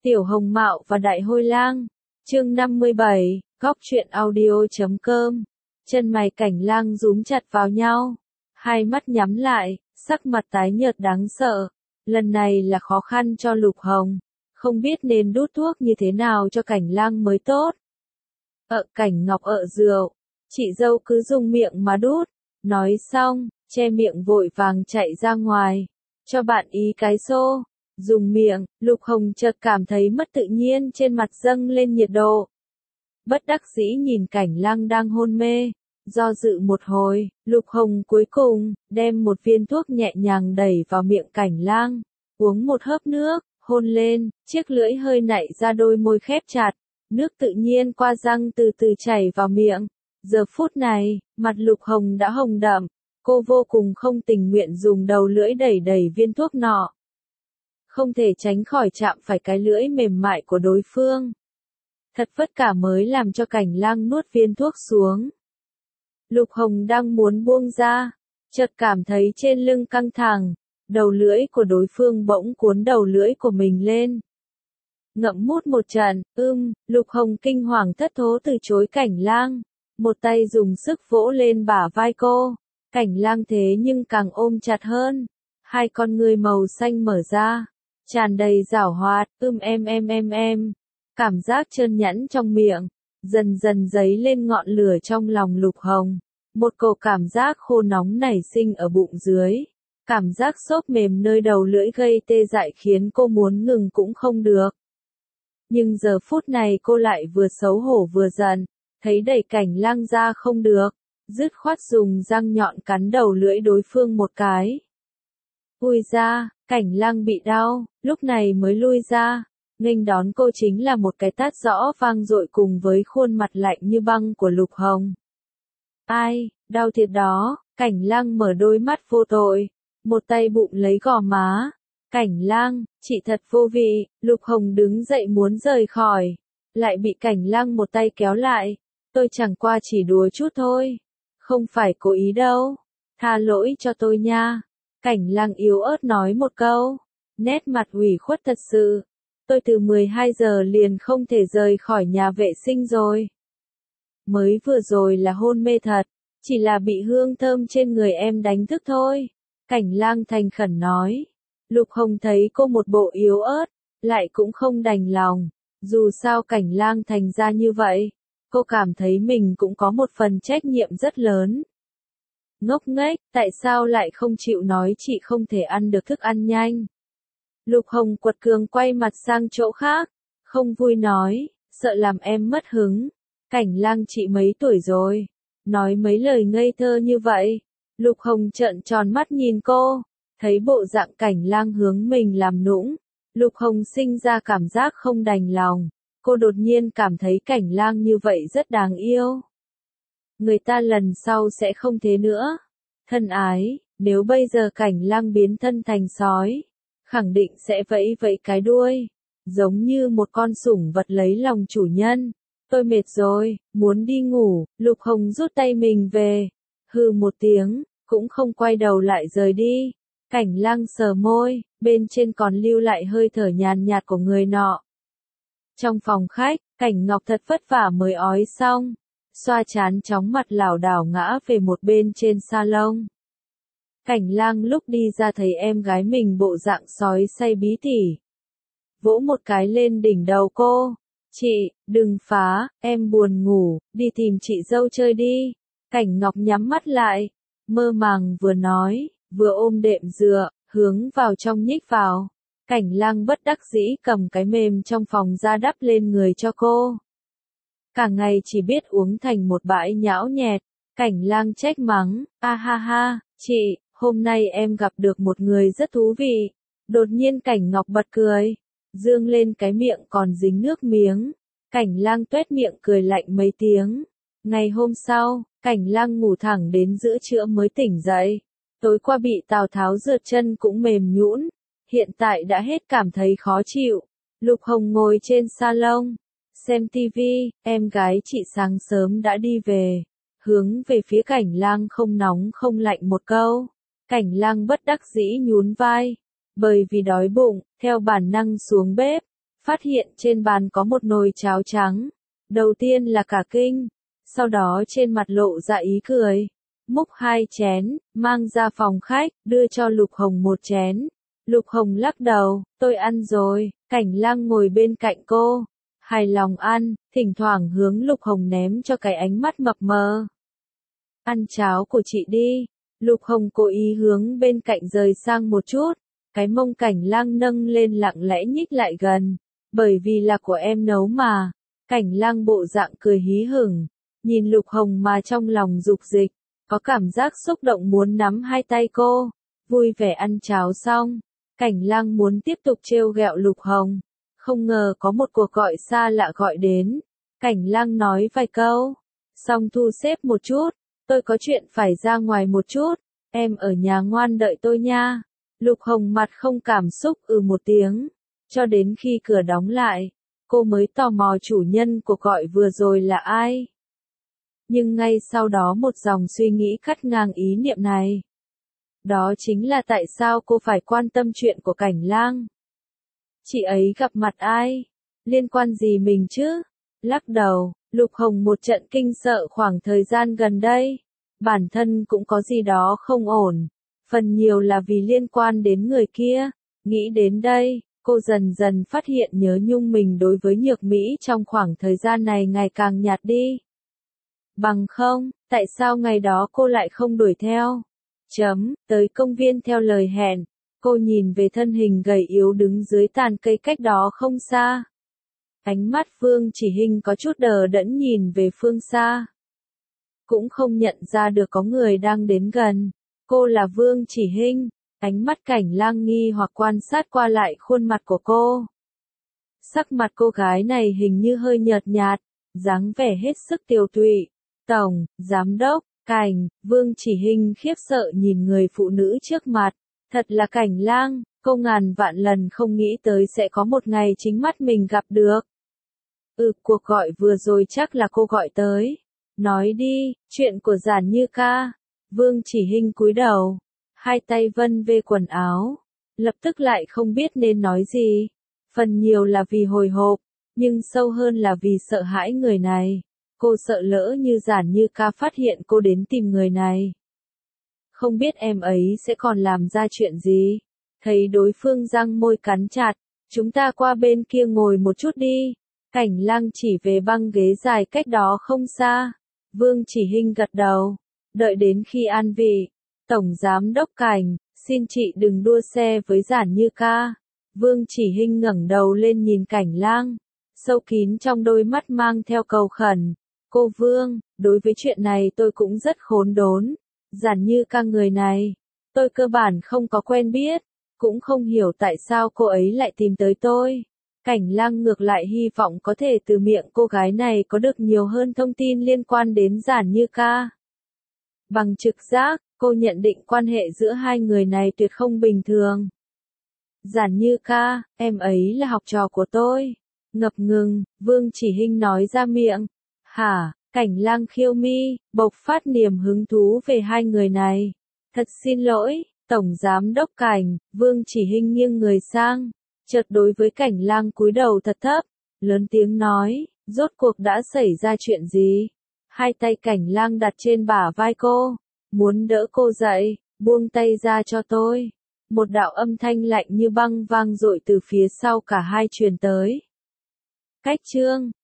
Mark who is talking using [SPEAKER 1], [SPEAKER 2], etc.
[SPEAKER 1] Tiểu Hồng Mạo và Đại Hôi Lang. Chương 57, Góc truyện audio.com. Chân mày Cảnh Lang rúm chặt vào nhau, hai mắt nhắm lại, sắc mặt tái nhợt đáng sợ. Lần này là khó khăn cho Lục Hồng, không biết nên đút thuốc như thế nào cho Cảnh Lang mới tốt. Cảnh Ngọc rượu, chị dâu cứ dùng miệng mà đút. Nói xong, che miệng vội vàng chạy ra ngoài, cho bạn ý cái xô. Dùng miệng, Lục Hồng chợt cảm thấy mất tự nhiên, trên mặt dâng lên nhiệt độ. Bất đắc dĩ nhìn Cảnh Lang đang hôn mê, do dự một hồi, Lục Hồng cuối cùng đem một viên thuốc nhẹ nhàng đẩy vào miệng Cảnh Lang, uống một hớp nước, hôn lên, chiếc lưỡi hơi nảy ra đôi môi khép chặt, nước tự nhiên qua răng từ từ chảy vào miệng. Giờ phút này, mặt Lục Hồng đã hồng đậm, cô vô cùng không tình nguyện dùng đầu lưỡi đẩy đẩy viên thuốc nọ. Không thể tránh khỏi chạm phải cái lưỡi mềm mại của đối phương. Thật vất vả mới làm cho Cảnh Lang nuốt viên thuốc xuống. Lục Hồng đang muốn buông ra, chợt cảm thấy trên lưng căng thẳng, đầu lưỡi của đối phương bỗng cuốn đầu lưỡi của mình lên. Ngậm mút một trận, Lục Hồng kinh hoàng thất thố từ chối Cảnh Lang, một tay dùng sức vỗ lên bả vai cô. Cảnh Lang thế nhưng càng ôm chặt hơn, hai con ngươi màu xanh mở ra, tràn đầy giảo hoạt, em. Cảm giác trơn nhẵn trong miệng, dần dần dấy lên ngọn lửa trong lòng Lục Hồng. Một cổ cảm giác khô nóng nảy sinh ở bụng dưới. Cảm giác xốp mềm nơi đầu lưỡi gây tê dại khiến cô muốn ngừng cũng không được. Nhưng giờ phút này cô lại vừa xấu hổ vừa giận, thấy đẩy Cảnh Lang ra không được, dứt khoát dùng răng nhọn cắn đầu lưỡi đối phương một cái. Ui ra, Cảnh Lang bị đau, lúc này mới lui ra, nghênh đón cô chính là một cái tát rõ vang dội cùng với khuôn mặt lạnh như băng của Lục Hồng. Ai, đau thiệt đó. Cảnh Lang mở đôi mắt vô tội, một tay bụng lấy gò má. Cảnh Lang, chị thật vô vị. Lục Hồng đứng dậy muốn rời khỏi, lại bị Cảnh Lang một tay kéo lại. Tôi chẳng qua chỉ đùa chút thôi, không phải cố ý đâu, tha lỗi cho tôi nha. Cảnh Lang yếu ớt nói một câu, nét mặt ủy khuất thật sự. Tôi từ 12 giờ liền không thể rời khỏi nhà vệ sinh rồi. Mới vừa rồi là hôn mê thật, chỉ là bị hương thơm trên người em đánh thức thôi. Cảnh Lang thành khẩn nói. Lục Hồng thấy cô một bộ yếu ớt, lại cũng không đành lòng. Dù sao Cảnh Lang thành ra như vậy, cô cảm thấy mình cũng có một phần trách nhiệm rất lớn. Ngốc nghếch, tại sao lại không chịu nói chị không thể ăn được thức ăn nhanh? Lục Hồng quật cường quay mặt sang chỗ khác, không vui nói, sợ làm em mất hứng. Cảnh Lang chị mấy tuổi rồi? Nói mấy lời ngây thơ như vậy. Lục Hồng trợn tròn mắt nhìn cô, thấy bộ dạng Cảnh Lang hướng mình làm nũng. Lục Hồng sinh ra cảm giác không đành lòng, cô đột nhiên cảm thấy Cảnh Lang như vậy rất đáng yêu. Người ta lần sau sẽ không thế nữa. Thân ái, nếu bây giờ Cảnh Lang biến thân thành sói, khẳng định sẽ vẫy vẫy cái đuôi, giống như một con sủng vật lấy lòng chủ nhân. Tôi mệt rồi, muốn đi ngủ. Lục Hồng rút tay mình về, hừ một tiếng, cũng không quay đầu lại rời đi. Cảnh Lang sờ môi, bên trên còn lưu lại hơi thở nhàn nhạt của người nọ. Trong phòng khách, Cảnh Ngọc thật vất vả mới ói xong, xoa chán chóng mặt lảo đảo ngã về một bên trên salon. Cảnh Lang lúc đi ra thấy em gái mình bộ dạng sói say bí tỉ, vỗ một cái lên đỉnh đầu cô. Chị, đừng phá, em buồn ngủ, đi tìm chị dâu chơi đi. Cảnh Ngọc nhắm mắt lại, mơ màng vừa nói, vừa ôm đệm dựa, hướng vào trong nhích vào. Cảnh Lang bất đắc dĩ cầm cái mềm trong phòng ra đắp lên người cho cô. Cả ngày chỉ biết uống thành một bãi nhão nhẹt. Cảnh Lang trách mắng, ha, chị, hôm nay em gặp được một người rất thú vị. Đột nhiên Cảnh Ngọc bật cười, dương lên cái miệng còn dính nước miếng. Cảnh Lang tuét miệng cười lạnh mấy tiếng. Ngày hôm sau, Cảnh Lang ngủ thẳng đến giữa trưa mới tỉnh dậy. Tối qua bị Tào Tháo rượt chân cũng mềm nhũn, hiện tại đã hết cảm thấy khó chịu. Lục Hồng ngồi trên salon, xem tivi, em gái chị sáng sớm đã đi về, hướng về phía Cảnh Lang không nóng không lạnh một câu. Cảnh Lang bất đắc dĩ nhún vai, bởi vì đói bụng, theo bản năng xuống bếp, phát hiện trên bàn có một nồi cháo trắng. Đầu tiên là cả kinh, sau đó trên mặt lộ ra ý cười. Múc 2 chén, mang ra phòng khách, đưa cho Lục Hồng một chén. Lục Hồng lắc đầu, tôi ăn rồi. Cảnh Lang ngồi bên cạnh cô, hài lòng ăn, thỉnh thoảng hướng Lục Hồng ném cho cái ánh mắt mập mờ. Ăn cháo của chị đi. Lục Hồng cố ý hướng bên cạnh rời sang một chút, cái mông Cảnh Lang nâng lên lặng lẽ nhích lại gần. Bởi vì là của em nấu mà. Cảnh Lang bộ dạng cười hí hửng, nhìn Lục Hồng mà trong lòng dục dịch, có cảm giác xúc động muốn nắm hai tay cô, vui vẻ ăn cháo xong. Cảnh Lang muốn tiếp tục trêu ghẹo Lục Hồng, không ngờ có một cuộc gọi xa lạ gọi đến. Cảnh Lang nói vài câu, xong thu xếp một chút, tôi có chuyện phải ra ngoài một chút, em ở nhà ngoan đợi tôi nha. Lục Hồng mặt không cảm xúc một tiếng, cho đến khi cửa đóng lại, cô mới tò mò chủ nhân cuộc gọi vừa rồi là ai. Nhưng ngay sau đó một dòng suy nghĩ cắt ngang ý niệm này. Đó chính là tại sao cô phải quan tâm chuyện của Cảnh Lang. Chị ấy gặp mặt ai? Liên quan gì mình chứ? Lắc đầu, Lục Hồng một trận kinh sợ khoảng thời gian gần đây. Bản thân cũng có gì đó không ổn. Phần nhiều là vì liên quan đến người kia. Nghĩ đến đây, cô dần dần phát hiện nhớ nhung mình đối với Nhược Mỹ trong khoảng thời gian này ngày càng nhạt đi. Bằng không, tại sao ngày đó cô lại không đuổi theo? Tới công viên theo lời hẹn, cô nhìn về thân hình gầy yếu đứng dưới tàn cây cách đó không xa. Ánh mắt Vương Chỉ Hinh có chút đờ đẫn nhìn về phương xa. Cũng không nhận ra được có người đang đến gần. Cô là Vương Chỉ Hinh, ánh mắt Cảnh Lang nghi hoặc quan sát qua lại khuôn mặt của cô. Sắc mặt cô gái này hình như hơi nhợt nhạt, dáng vẻ hết sức tiều tụy. Tổng, giám đốc, Cảnh, Vương Chỉ Hinh khiếp sợ nhìn người phụ nữ trước mặt. Thật là Cảnh Lang, cô ngàn vạn lần không nghĩ tới sẽ có một ngày chính mắt mình gặp được. Cuộc gọi vừa rồi chắc là cô gọi tới. Nói đi, chuyện của Giản Như ca. Vương Chỉ Hinh cúi đầu, hai tay vân về quần áo, lập tức lại không biết nên nói gì. Phần nhiều là vì hồi hộp, nhưng sâu hơn là vì sợ hãi người này. Cô sợ lỡ như Giản Như ca phát hiện cô đến tìm người này. Không biết em ấy sẽ còn làm ra chuyện gì. Thấy đối phương răng môi cắn chặt, chúng ta qua bên kia ngồi một chút đi. Cảnh Lang chỉ về băng ghế dài cách đó không xa. Vương Chỉ Hinh gật đầu, đợi đến khi an vị. Tổng giám đốc Cảnh, xin chị đừng đua xe với Giản Như ca. Vương Chỉ Hinh ngẩng đầu lên nhìn Cảnh Lang, sâu kín trong đôi mắt mang theo cầu khẩn. Cô Vương, đối với chuyện này tôi cũng rất khốn đốn. Giản Như ca người này, tôi cơ bản không có quen biết, cũng không hiểu tại sao cô ấy lại tìm tới tôi. Cảnh Lang ngược lại hy vọng có thể từ miệng cô gái này có được nhiều hơn thông tin liên quan đến Giản Như ca. Bằng trực giác, cô nhận định quan hệ giữa hai người này tuyệt không bình thường. Giản Như ca, em ấy là học trò của tôi. Ngập ngừng, Vương Chỉ Hinh nói ra miệng. Hả? Cảnh Lang khiêu mi, bộc phát niềm hứng thú về hai người này. Thật xin lỗi, Tổng Giám đốc Cảnh. Vương Chỉ Hinh nghiêng người sang, chợt đối với Cảnh Lang cúi đầu thật thấp, lớn tiếng nói, rốt cuộc đã xảy ra chuyện gì? Hai tay Cảnh Lang đặt trên bả vai cô, muốn đỡ cô dậy, buông tay ra cho tôi. Một đạo âm thanh lạnh như băng vang dội từ phía sau cả hai truyền tới. Cách chương